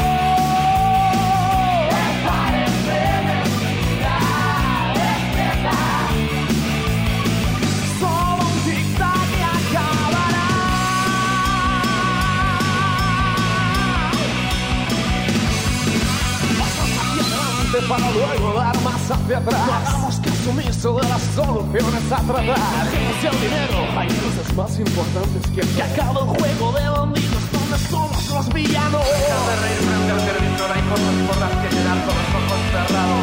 Me parece mentira. Despierta. Solo un tic-tac y acabará. Pasas hacia adelante para luego dar más hacia atrás. No hagamos caso omiso de las soluciones a tratar. Dejemos ya el dinero, hay cosas más importantes que acabe el juego de bandidos donde somos los villanos. Deja de reír frente al televisor, hay cosas por las que llorar con los ojos cerrados.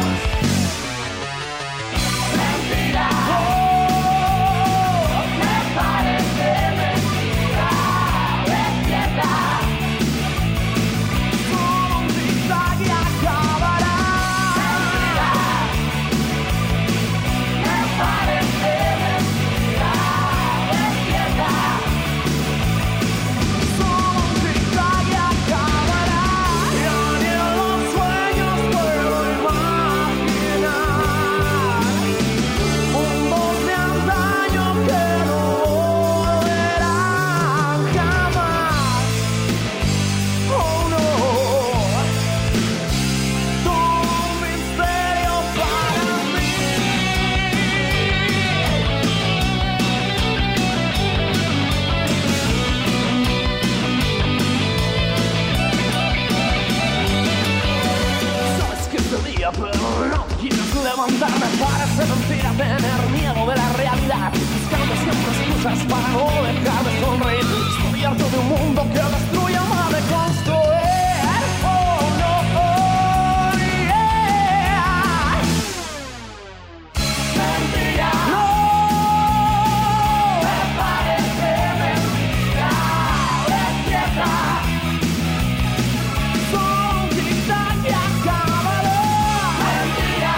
Mentira. Me parece mentira. Despierta. Solo un tic-tac y acabará. Mentira. Me parece mentira. Despierta. Solo un tic-tac y acabará. Ya ni en los sueños puedo imaginar mundos de antaño que no volverán jamás. Oh no, todo un misterio para mí. Sabes que es el día, pero no quieres levantarme. Parece mentira tener miedo de la realidad. Buscando siempre excusas para no dejar de sonreír. Estoy harto de un mundo que destruye más de construir. Oh no, oh yeah. Mentira. No. Me parece mentira. Despierta. Solo un tic-tac y acabará. Mentira.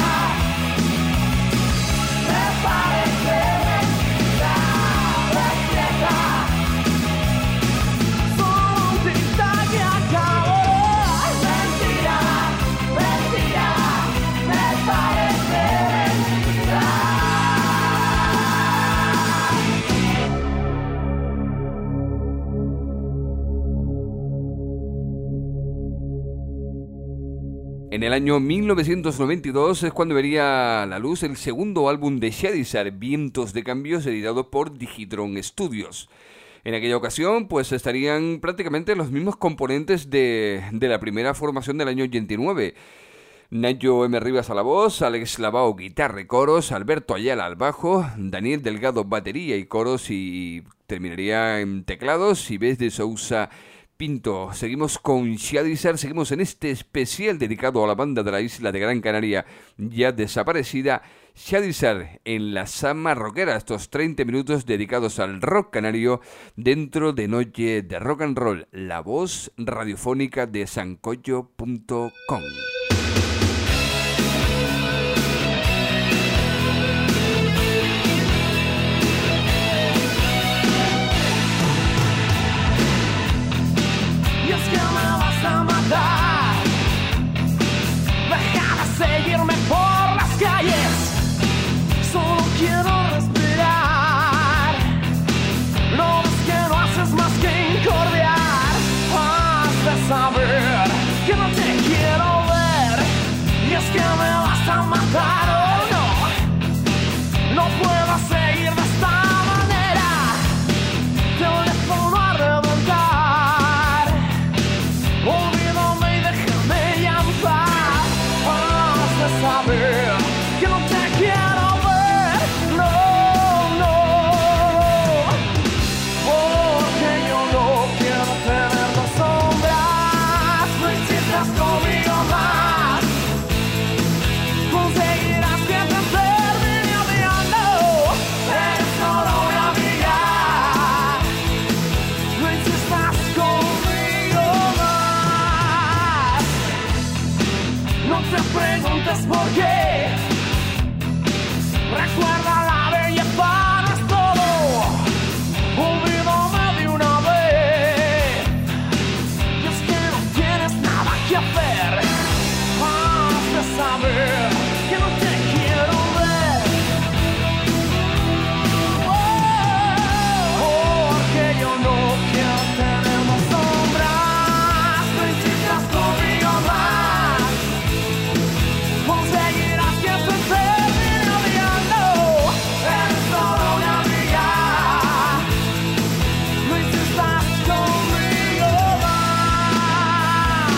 Me parece mentira. Despierta. Solo un tic-tac y acabará. Mentira. Mentira. Me parece mentira. En el año 1992 es cuando vería a la luz el segundo álbum de Shadisar, Vientos de Cambios, editado por Digitron Studios. En aquella ocasión, pues estarían prácticamente los mismos componentes de la primera formación del año 89. Nacho M. Rivas a la voz, Alex Lavao guitarra y coros, Alberto Ayala al bajo, Daniel Delgado batería y coros y terminaría en teclados, y Bess de Sousa Pinto. Seguimos con Shadisar, seguimos en este especial dedicado a la banda de la isla de Gran Canaria ya desaparecida, Shadisar en la Sama Rockera, estos 30 minutos dedicados al rock canario dentro de Noche de Rock and Roll, la voz radiofónica de sancocho.com. Y es que me basta saber que no te quiero ver, no, no, porque yo no quiero tener dos sombras. No insistas conmigo más, conseguirás que te termine odiando. Eres solo una amiga, no insistas conmigo más. No te preguntes por qué, recuerda la belleza no es todo, olvídame de una vez. Y es que no tienes nada que hacer, has de saber que no te quiero ver, porque yo no quiero tener más sombras. No insistas conmigo más, conseguirás que te termine odiando. Eres solo una amiga, no insistas conmigo más.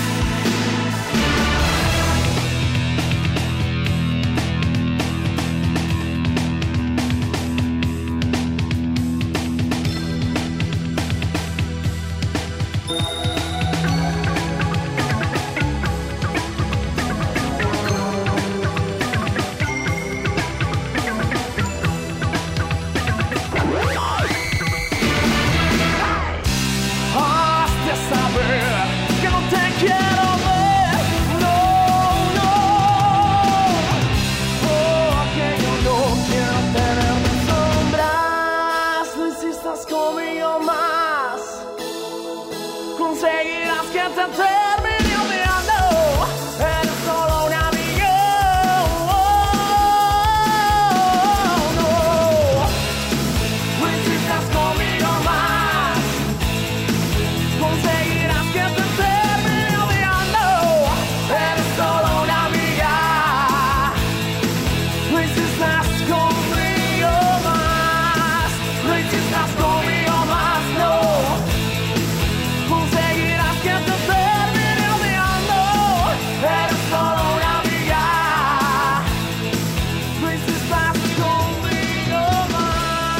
Has de saber que no te quiero ver, no, no, porque yo no quiero tener sombras. No insistas conmigo más, conseguirás que te termine odiando. Eres solo un amigo, no, no insistas conmigo más, conseguirás que te termine odiando. Eres solo una amiga, no insistas conmigo más, no insistas conmigo más, no, conseguirás que te termine odiando. Eres solo una amiga, no insistas conmigo más.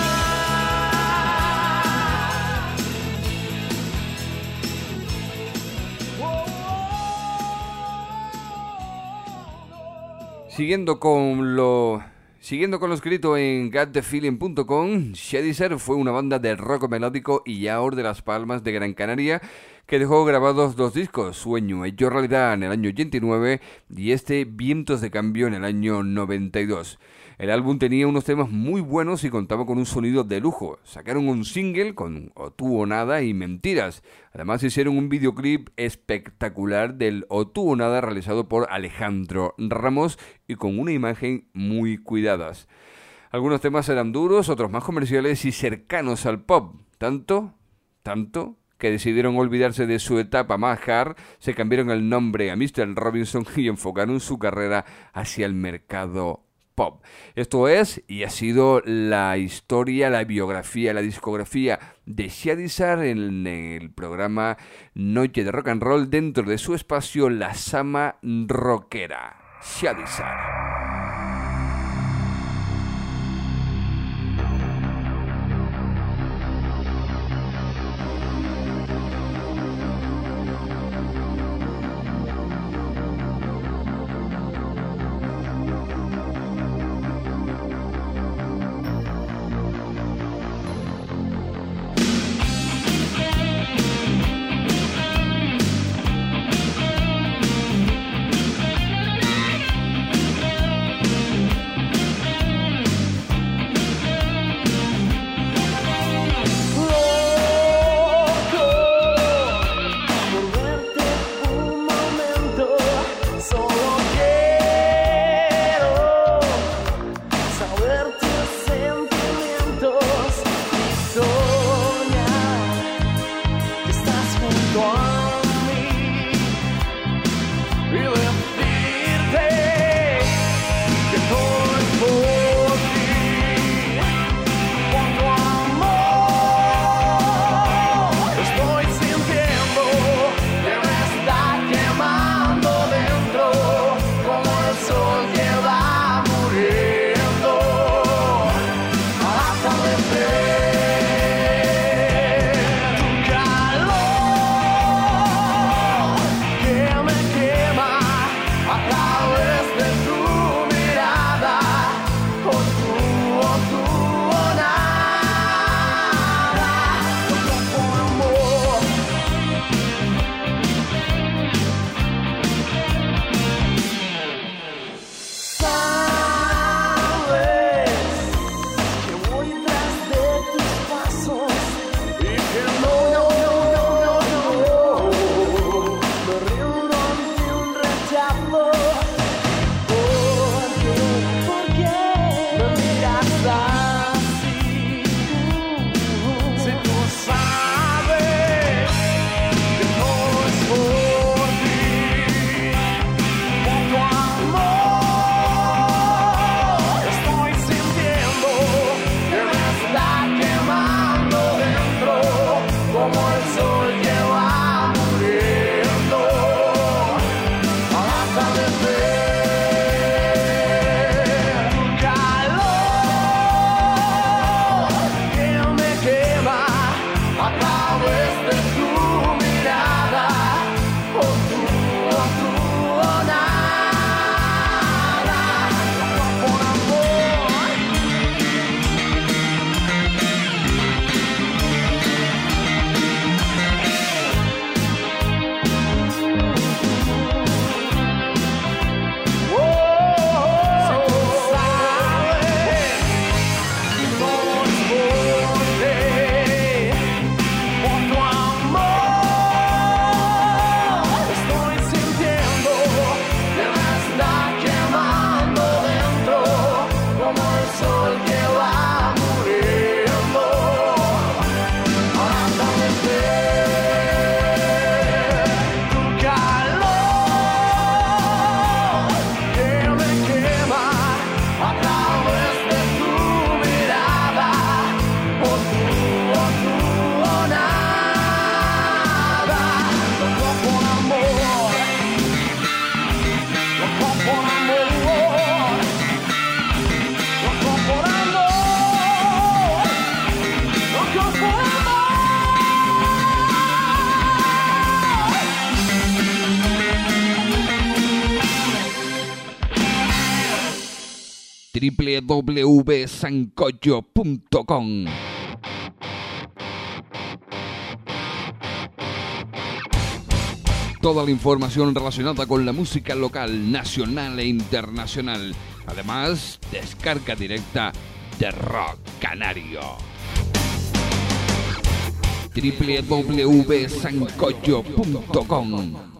Siguiendo con lo escrito en gotthefeeling.com, Shadysar fue una banda de rock melódico y yaor de Las Palmas de Gran Canaria que dejó grabados 2 discos, Sueño hecho realidad en el año 89 y Vientos de cambio en el año 92. El álbum tenía unos temas muy buenos y contaba con un sonido de lujo. Sacaron un single con O tú o nada y Mentiras. Además hicieron un videoclip espectacular del O tú o nada realizado por Alejandro Ramos y con una imagen muy cuidadas. Algunos temas eran duros, otros más comerciales y cercanos al pop. Tanto que decidieron olvidarse de su etapa más hard, se cambiaron el nombre a Mr. Robinson y enfocaron su carrera hacia el mercado pop. Esto es y ha sido la historia, la biografía, la discografía de Shadysar en el programa Noche de Rock and Roll dentro de su espacio La Sama Rockera. Shadysar. www.sancocho.com. Toda la información relacionada con la música local, nacional e internacional. Además, descarga directa de Rock Canario. www.sancocho.com.